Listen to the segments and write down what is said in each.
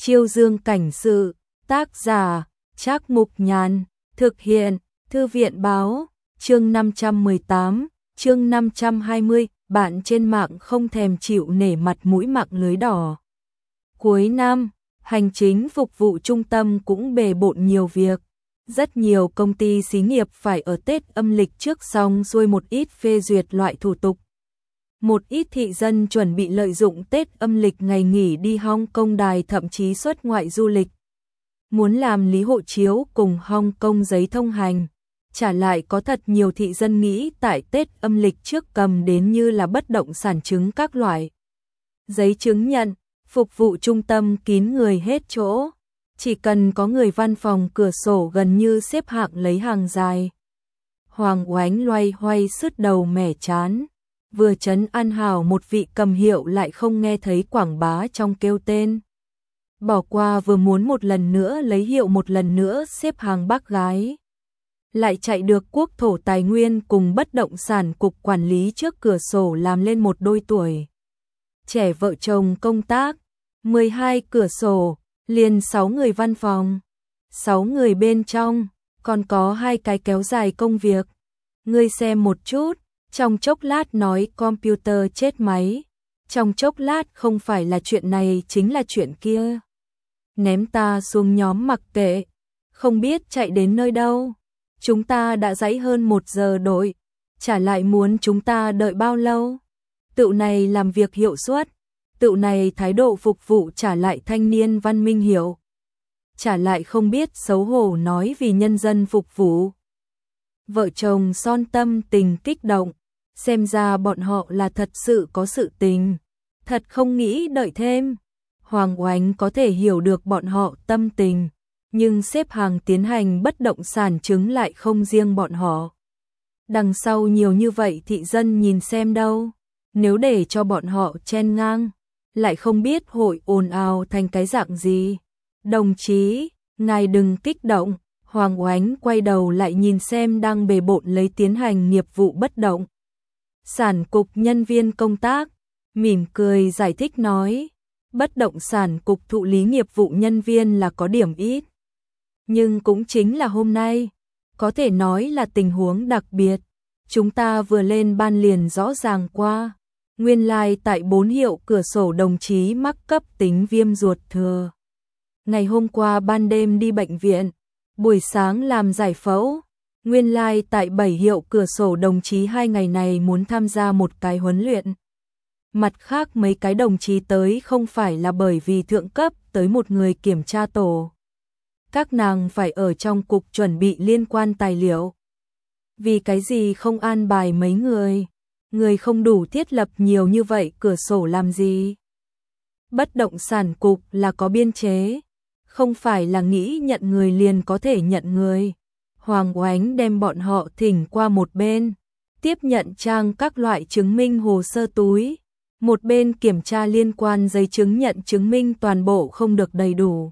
Chiêu Dương cảnh sự, tác giả, Trác Mục Nhàn, thực hiện, Thư viện báo, chương 518, chương 520, bạn trên mạng không thèm chịu nể mặt mũi mạng lưới đỏ. Cuối năm, hành chính phục vụ trung tâm cũng bề bộn nhiều việc. Rất nhiều công ty xí nghiệp phải ở Tết âm lịch trước xong xuôi một ít phê duyệt loại thủ tục. Một ít thị dân chuẩn bị lợi dụng Tết âm lịch ngày nghỉ đi Hong Kong đài thậm chí xuất ngoại du lịch. Muốn làm lý hộ chiếu cùng Hong Kong giấy thông hành. Trả lại có thật nhiều thị dân nghĩ tại Tết âm lịch trước cầm đến như là bất động sản chứng các loại. Giấy chứng nhận, phục vụ trung tâm kín người hết chỗ. Chỉ cần có người văn phòng cửa sổ gần như xếp hạng lấy hàng dài. Hoàng Oánh loay hoay sứt đầu mẻ chán. Vừa trấn an hảo một vị cầm hiệu lại không nghe thấy quảng bá trong kêu tên. Bỏ qua vừa muốn một lần nữa lấy hiệu một lần nữa xếp hàng bác gái. Lại chạy được Quốc thổ tài nguyên cùng bất động sản cục quản lý trước cửa sổ làm lên một đôi tuổi. Trẻ vợ chồng công tác, 12 cửa sổ, liền 6 người văn phòng, 6 người bên trong, còn có 2 cái kéo dài công việc. Ngươi xem một chút. Trong chốc lát nói computer chết máy, trong chốc lát không phải là chuyện này chính là chuyện kia. Ném ta xuống nhóm mặc kệ, không biết chạy đến nơi đâu. Chúng ta đã dãy hơn 1 giờ đội, trả lại muốn chúng ta đợi bao lâu. Tự này làm việc hiệu suất, tự này thái độ phục vụ trả lại thanh niên văn minh hiểu. Trả lại không biết xấu hổ nói vì nhân dân phục vụ. Vợ chồng son tâm tình kích động, xem ra bọn họ là thật sự có sự tình, thật không nghĩ đợi thêm. Hoàng Oánh có thể hiểu được bọn họ tâm tình, nhưng xếp hàng tiến hành bất động sản chứng lại không riêng bọn họ. Đằng sau nhiều như vậy thị dân nhìn xem đâu, nếu để cho bọn họ chen ngang, lại không biết hội ồn ào thành cái dạng gì. Đồng chí, ngài đừng kích động. Hoàng Oánh quay đầu lại nhìn xem đang bề bộn lấy tiến hành nghiệp vụ bất động sản cục nhân viên công tác, mỉm cười giải thích nói, bất động sản cục thụ lý nghiệp vụ nhân viên là có điểm ít. Nhưng cũng chính là hôm nay, có thể nói là tình huống đặc biệt, chúng ta vừa lên ban liền rõ ràng qua, nguyên lai tại 4 hiệu cửa sổ đồng chí mắc cấp tính viêm ruột thừa. Ngày hôm qua ban đêm đi bệnh viện, buổi sáng làm giải phẫu, nguyên lai tại 7 hiệu cửa sổ đồng chí 2 ngày này muốn tham gia một cái huấn luyện. Mặt khác mấy cái đồng chí tới không phải là bởi vì thượng cấp tới một người kiểm tra tổ. Các nàng phải ở trong cục chuẩn bị liên quan tài liệu. Vì cái gì không an bài mấy người? Người không đủ thiết lập nhiều như vậy cửa sổ làm gì? Bất động sản cục là có biên chế. Không phải là nghĩ nhận người liền có thể nhận người. Hoàng Oánh đem bọn họ thỉnh qua một bên, tiếp nhận trang các loại chứng minh hồ sơ túi, một bên kiểm tra liên quan giấy chứng nhận chứng minh toàn bộ không được đầy đủ.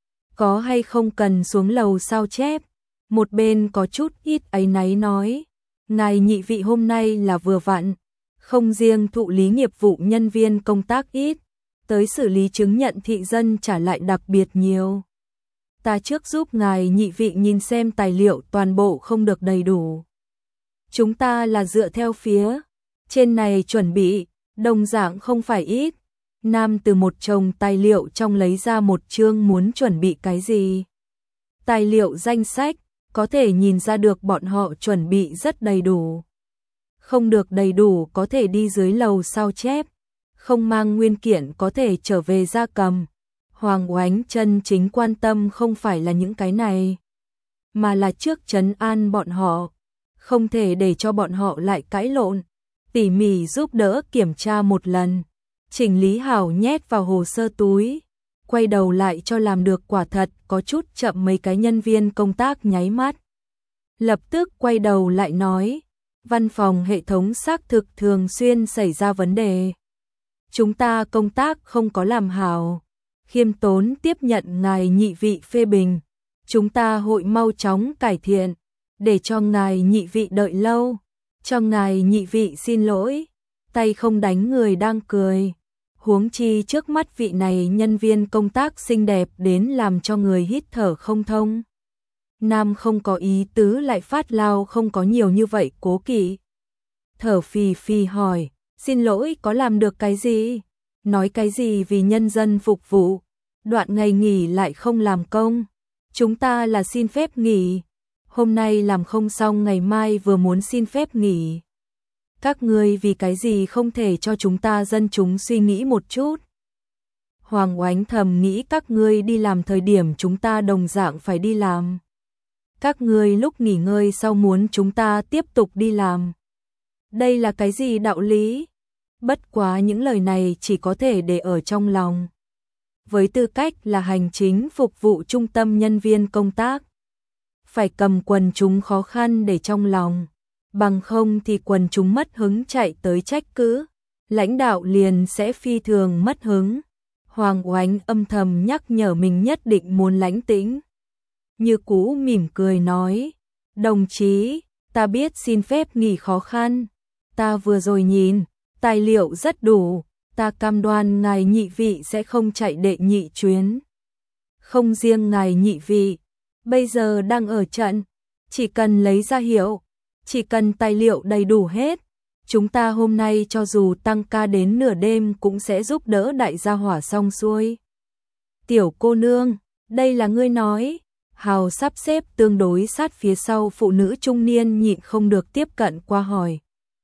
Có hay không cần xuống lầu sao chép, một bên có chút ít áy náy nói, ngài nhị vị hôm nay là vừa vặn, không riêng thụ lý nghiệp vụ nhân viên công tác ít, tới xử lý chứng nhận thị dân trả lại đặc biệt nhiều. Ta trước giúp ngài nhị vị nhìn xem tài liệu toàn bộ không được đầy đủ. Chúng ta là dựa theo phía trên này chuẩn bị, đồng dạng không phải ít. Nam từ một chồng tài liệu trong lấy ra một chương muốn chuẩn bị cái gì. Tài liệu danh sách, có thể nhìn ra được bọn họ chuẩn bị rất đầy đủ. Không được đầy đủ có thể đi dưới lầu sao chép. Không mang nguyên kiện có thể trở về gia cầm. Hoàng Oánh chân chính quan tâm không phải là những cái này, mà là trước trấn an bọn họ, không thể để cho bọn họ lại cãi lộn, tỉ mỉ giúp đỡ kiểm tra một lần, chỉnh lý hảo nhét vào hồ sơ túi, quay đầu lại cho làm được quả thật có chút chậm mấy cái nhân viên công tác nháy mắt. Lập tức quay đầu lại nói, văn phòng hệ thống xác thực thường xuyên xảy ra vấn đề. Chúng ta công tác không có làm hảo. Khiêm tốn tiếp nhận ngài nhị vị phê bình, chúng ta hội mau chóng cải thiện, để cho ngài nhị vị đợi lâu, cho ngài nhị vị xin lỗi, tay không đánh người đang cười. Huống chi trước mắt vị này nhân viên công tác xinh đẹp đến làm cho người hít thở không thông. Nam không có ý tứ lại phát lao không có nhiều như vậy cố kỵ. Thở phì phì hỏi, xin lỗi có làm được cái gì? Nói cái gì vì nhân dân phục vụ, đoạn ngày nghỉ lại không làm công. Chúng ta là xin phép nghỉ, hôm nay làm không xong ngày mai vừa muốn xin phép nghỉ. Các ngươi vì cái gì không thể cho chúng ta dân chúng suy nghĩ một chút? Hoàng Oánh thầm nghĩ các ngươi đi làm thời điểm chúng ta đồng dạng phải đi làm. Các ngươi lúc nghỉ ngơi sau muốn chúng ta tiếp tục đi làm. Đây là cái gì đạo lý? Bất quá những lời này chỉ có thể để ở trong lòng. Với tư cách là hành chính phục vụ trung tâm nhân viên công tác, phải cầm quần chúng khó khăn để trong lòng, bằng không thì quần chúng mất hứng chạy tới trách cứ, lãnh đạo liền sẽ phi thường mất hứng. Hoàng Oánh âm thầm nhắc nhở mình nhất định muốn lãnh tĩnh. Như Cũ mỉm cười nói, đồng chí, ta biết xin phép nghỉ khó khăn, ta vừa rồi nhìn, tài liệu rất đủ, ta cam đoan ngài nhị vị sẽ không chạy đệ nhị chuyến. Không riêng ngài nhị vị, bây giờ đang ở trận, chỉ cần lấy ra hiệu, chỉ cần tài liệu đầy đủ hết, chúng ta hôm nay cho dù tăng ca đến nửa đêm cũng sẽ giúp đỡ đại gia hỏa xong xuôi. Tiểu cô nương, đây là ngươi nói. Hào sắp xếp tương đối sát phía sau phụ nữ trung niên nhịn không được tiếp cận qua hỏi.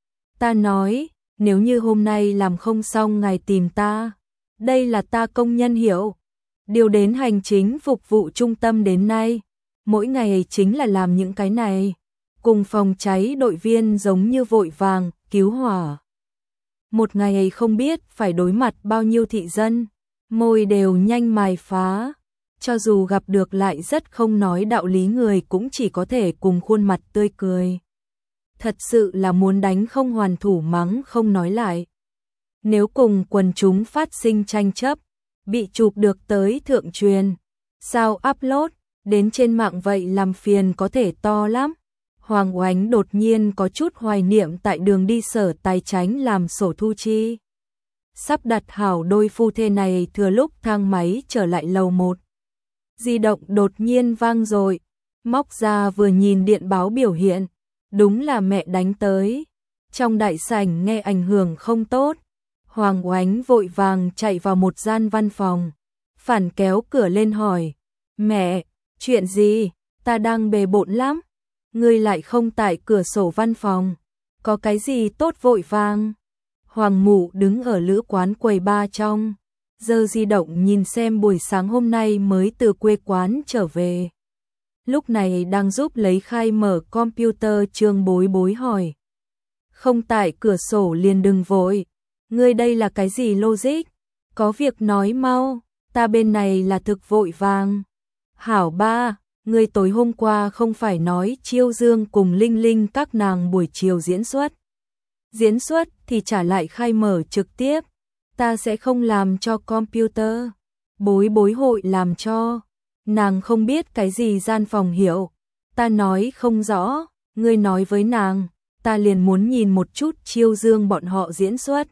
Ta nói, nếu như hôm nay làm không xong ngài tìm ta, đây là ta công nhân hiểu. Điều đến hành chính phục vụ trung tâm đến nay, mỗi ngày chính là làm những cái này. Cùng phòng cháy đội viên giống như vội vàng, cứu hỏa. Một ngày không biết phải đối mặt bao nhiêu thị dân, môi đều nhanh mài phá. Cho dù gặp được lại rất không nói đạo lý người cũng chỉ có thể cùng khuôn mặt tươi cười. Thật sự là muốn đánh không hoàn thủ mắng không nói lại. Nếu cùng quần chúng phát sinh tranh chấp, bị chụp được tới thượng truyền, sao upload, đến trên mạng vậy làm phiền có thể to lắm. Hoàng Oánh đột nhiên có chút hoài niệm tại đường đi Sở Tài Chánh làm sổ thu chi. Sắp đặt hảo đôi phu thê này thừa lúc thang máy trở lại lầu 1. Di động đột nhiên vang rồi, móc ra vừa nhìn điện báo biểu hiện, đúng là mẹ đánh tới. Trong đại sảnh nghe ảnh hưởng không tốt, Hoàng Oánh vội vàng chạy vào một gian văn phòng, phản kéo cửa lên hỏi, mẹ, chuyện gì, ta đang bề bộn lắm, ngươi lại không tại cửa sổ văn phòng, có cái gì tốt vội vàng. Hoàng Mụ đứng ở lữ quán quầy ba trong, giơ di động nhìn xem buổi sáng hôm nay mới từ quê quán trở về. Lúc này đang giúp lấy khai mở computer. Trương Bối Bối hỏi. Không tại cửa sổ liền đừng vội. Ngươi đây là cái gì logic? Có việc nói mau, ta bên này là thực vội vàng. Hảo ba, ngươi tối hôm qua không phải nói Chiêu Dương cùng Linh Linh các nàng buổi chiều diễn xuất. Diễn xuất thì trả lại khai mở trực tiếp. Ta sẽ không làm cho computer. Bối Bối hội làm cho. Nàng không biết cái gì gian phòng hiệu. Ta nói không rõ, ngươi nói với nàng, ta liền muốn nhìn một chút Chiêu Dương bọn họ diễn xuất.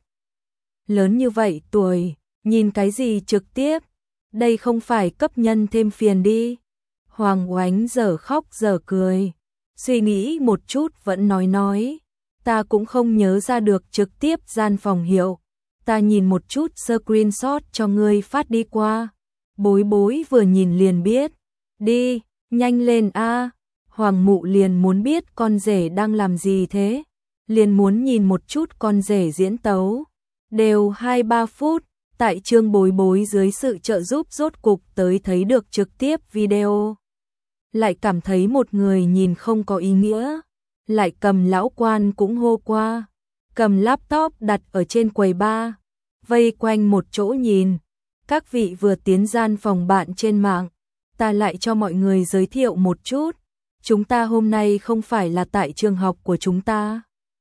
Lớn như vậy tuổi, nhìn cái gì trực tiếp, đây không phải cấp nhân thêm phiền đi. Hoàng Oánh giờ khóc giờ cười, suy nghĩ một chút vẫn nói, ta cũng không nhớ ra được trực tiếp gian phòng hiệu. Ta nhìn một chút screenshot cho ngươi phát đi qua. Bối Bối vừa nhìn liền biết. Đi, nhanh lên a. Hoàng Mụ liền muốn biết con rể đang làm gì thế. Liền muốn nhìn một chút con rể diễn tấu. Đều 2-3 phút, tại Trương Bối Bối dưới sự trợ giúp rốt cục tới thấy được trực tiếp video. Lại cảm thấy một người nhìn không có ý nghĩa. Lại cầm lão quan cũng hô qua. Cầm laptop đặt ở trên quầy bar, vây quanh một chỗ nhìn. Các vị vừa tiến gian phòng bạn trên mạng, ta lại cho mọi người giới thiệu một chút. Chúng ta hôm nay không phải là tại trường học của chúng ta,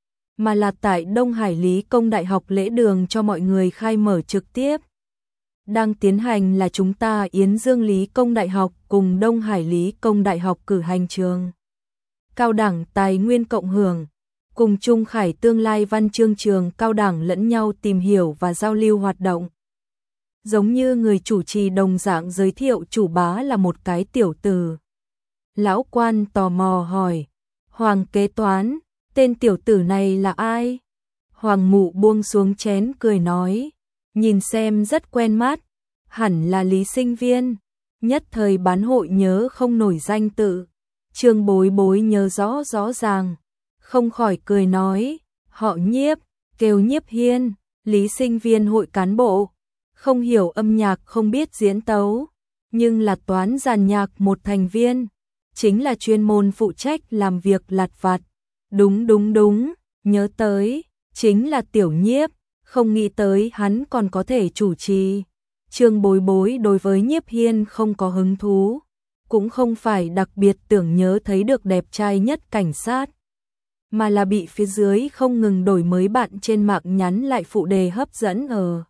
mà là tại Đông Hải Lý Công Đại học lễ đường cho mọi người khai mở trực tiếp. Đang tiến hành là chúng ta Yến Dương Lý Công Đại học cùng Đông Hải Lý Công Đại học cử hành trường cao đẳng tài nguyên cộng hưởng, cùng Trung Khải tương lai văn chương trường cao đẳng lẫn nhau tìm hiểu và giao lưu hoạt động. giống như người chủ trì đồng dạng giới thiệu chủ bá là một cái tiểu tử. Lão quan tò mò hỏi, Hoàng kế toán, tên tiểu tử này là ai? Hoàng Mụ buông xuống chén cười nói, nhìn xem rất quen mắt, hẳn là Lý Sinh Viên. Nhất thời bán hội nhớ không nổi danh tự, Trương Bối Bối nhớ rõ rõ ràng, không khỏi cười nói, họ Nhiếp, kêu Nhiếp Hiên, Lý Sinh Viên hội cán bộ, không hiểu âm nhạc không biết diễn tấu, nhưng là toán giàn nhạc một thành viên, chính là chuyên môn phụ trách làm việc lặt vặt. Đúng, nhớ tới, chính là Tiểu Nhiếp, không nghĩ tới hắn còn có thể chủ trì. Trương Bối Bối đối với Nhiếp Hiên không có hứng thú, cũng không phải đặc biệt tưởng nhớ thấy được đẹp trai nhất cảnh sát, mà là bị phía dưới không ngừng đổi mới bạn trên mạng nhắn lại phụ đề hấp dẫn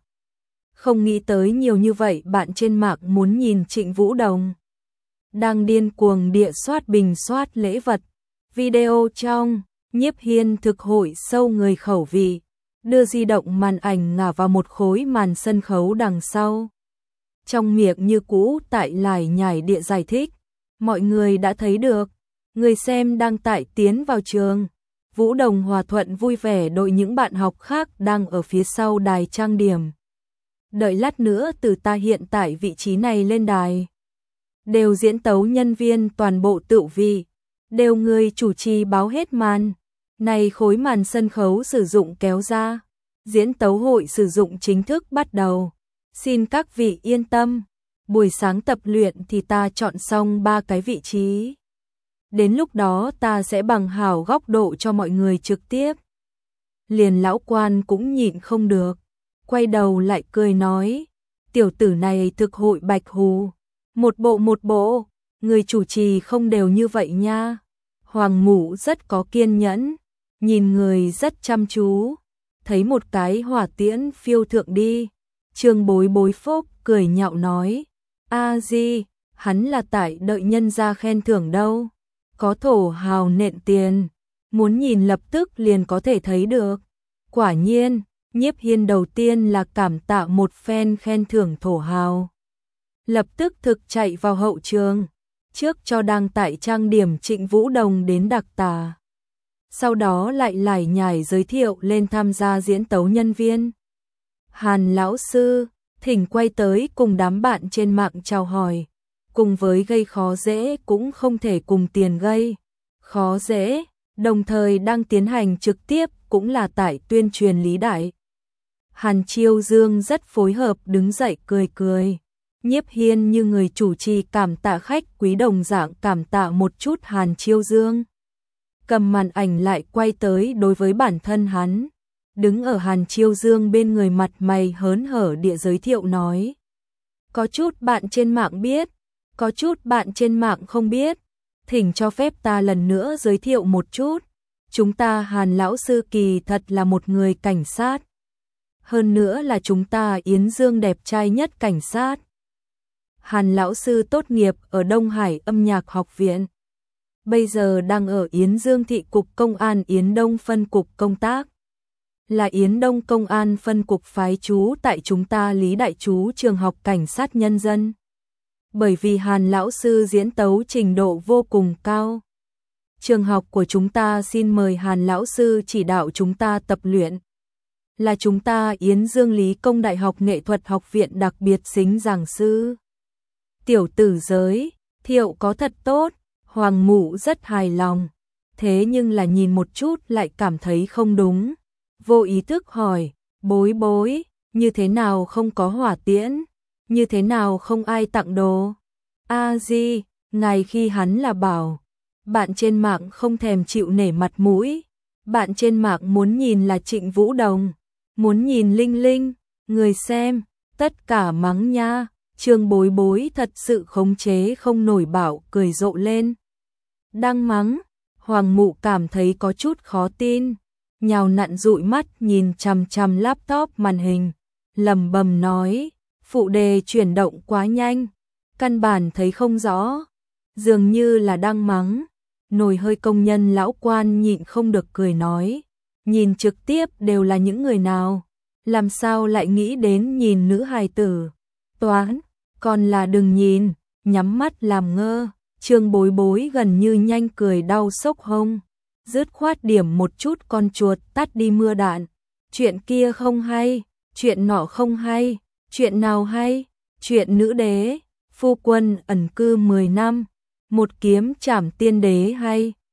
Không nghĩ tới nhiều như vậy bạn trên mạng muốn nhìn Trịnh Vũ Đồng. Đang điên cuồng địa soát bình soát lễ vật, video trong, Nhiếp Hiên thực hội sâu người khẩu vị, đưa di động màn ảnh ngả vào một khối màn sân khấu đằng sau. Trong miệng như cũ tại lải nhải địa giải thích, mọi người đã thấy được, người xem đang tại tiến vào trường. Vũ Đồng hòa thuận vui vẻ đội những bạn học khác đang ở phía sau đài trang điểm. Đợi lát nữa từ ta hiện tại vị trí này lên đài. Đều diễn tấu nhân viên toàn bộ tự vị, đều người chủ trì báo hết màn. Này khối màn sân khấu sử dụng kéo ra, diễn tấu hội sử dụng chính thức bắt đầu. Xin các vị yên tâm, buổi sáng tập luyện thì ta chọn xong 3 cái vị trí. Đến lúc đó ta sẽ bằng hảo góc độ cho mọi người trực tiếp. Liền lão quan cũng nhịn không được, quay đầu lại cười nói, tiểu tử này thực hội bạch hù, một bộ, người chủ trì không đều như vậy nha. Hoàng Mụ rất có kiên nhẫn, nhìn người rất chăm chú, thấy một cái hỏa tiễn phiêu thượng đi. Trương Bối Bối phốc cười nhạo nói, a di, hắn là tại đợi nhân gia khen thưởng đâu, có thổ hào nện tiền, muốn nhìn lập tức liền có thể thấy được. Quả nhiên, Nhiếp Hiên đầu tiên là cảm tạ một phen khen thưởng thổ hào, lập tức thực chạy vào hậu trường, trước cho đang tại trang điểm Trịnh Vũ Đồng đến đặc tả. Sau đó lại lải nhải giới thiệu lên tham gia diễn tấu nhân viên. Hàn lão sư, thỉnh quay tới cùng đám bạn trên mạng chào hỏi, cùng với gây khó dễ cũng không thể cùng tiền gây khó dễ, đồng thời đang tiến hành trực tiếp cũng là tại tuyên truyền lý đại. Hàn Chiêu Dương rất phối hợp đứng dậy cười. Nhiếp Hiên như người chủ trì cảm tạ khách quý đồng dạng cảm tạ một chút Hàn Chiêu Dương. Cầm màn ảnh lại quay tới đối với bản thân hắn, đứng ở Hàn Chiêu Dương bên người mặt mày hớn hở địa giới thiệu nói. Có chút bạn trên mạng biết, có chút bạn trên mạng không biết, thỉnh cho phép ta lần nữa giới thiệu một chút. Chúng ta Hàn lão sư kỳ thật là một người cảnh sát. Hơn nữa là chúng ta Yến Dương đẹp trai nhất cảnh sát. Hàn lão sư tốt nghiệp ở Đông Hải âm nhạc học viện. Bây giờ đang ở Yến Dương thị cục công an Yến Đông phân cục công tác. Là Yến Đông công an phân cục phái trú tại chúng ta Lý Đại Trú trường học cảnh sát nhân dân. Bởi vì Hàn lão sư diễn tấu trình độ vô cùng cao, trường học của chúng ta xin mời Hàn lão sư chỉ đạo chúng ta tập luyện. Là chúng ta Yến Dương Lý Công Đại học Nghệ thuật học viện đặc biệt xính giảng sư. Tiểu tử giới thiệu có thật tốt, Hoàng Mụ rất hài lòng, thế nhưng là nhìn một chút lại cảm thấy không đúng. Vô ý thức hỏi, Bối Bối, như thế nào không có hỏa tiễn, như thế nào không ai tặng đồ. A di, ngài khi hắn là bảo, bạn trên mạng không thèm chịu nể mặt mũi, bạn trên mạng muốn nhìn là Trịnh Vũ Đồng, muốn nhìn Linh Linh, người xem, tất cả mắng nha. Trương Bối Bối thật sự khống chế không nổi bảo cười rộ lên. Đang mắng, Hoàng Mụ cảm thấy có chút khó tin, nhào nặn dụi mắt nhìn chằm chằm laptop màn hình, lẩm bẩm nói, phụ đề chuyển động quá nhanh, căn bản thấy không rõ, dường như là đang mắng. Nồi hơi công nhân lão quan nhịn không được cười nói, nhìn trực tiếp đều là những người nào, làm sao lại nghĩ đến nhìn nữ hài tử. toán, còn là đừng nhìn, nhắm mắt làm ngơ. Trương Bối Bối gần như nhanh cười đau sốc hông, dứt khoát điểm một chút con chuột tắt đi mưa đạn. Chuyện kia không hay, chuyện nọ không hay, chuyện nào hay? Chuyện nữ đế, phu quân ẩn cư 10 năm, một kiếm trảm tiên đế hay.